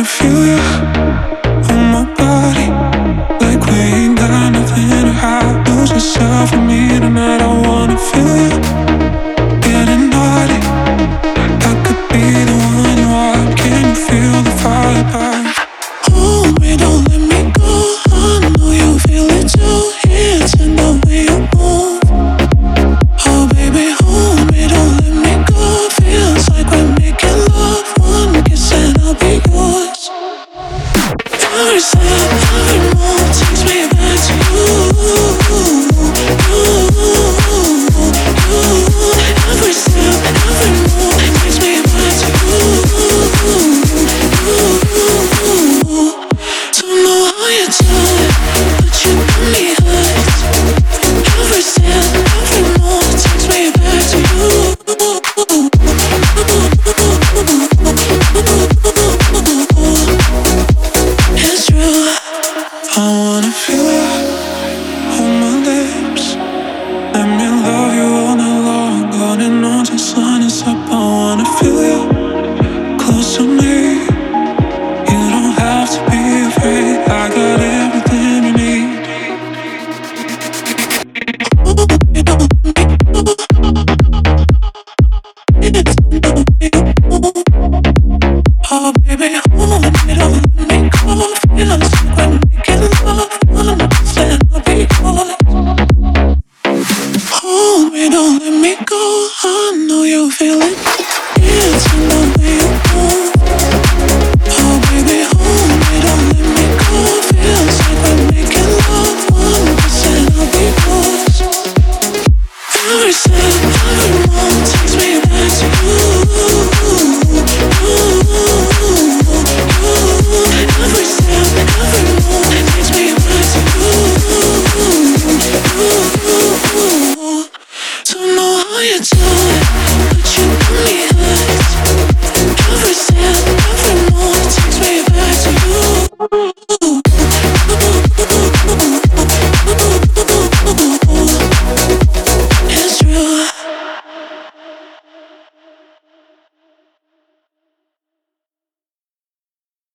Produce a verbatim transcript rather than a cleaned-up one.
feel you on my body, like we ain't got nothing to hide. Lose yourself in me tonight. I wanna feel you getting naughty. I could be the one you are. Can you feel the fire burn? Hold me, don't let me go. I know you feel it too. It's in the way you move. Oh baby, hold me, don't let me go. Feels like we're making love. One kiss and I'll be yours. First up.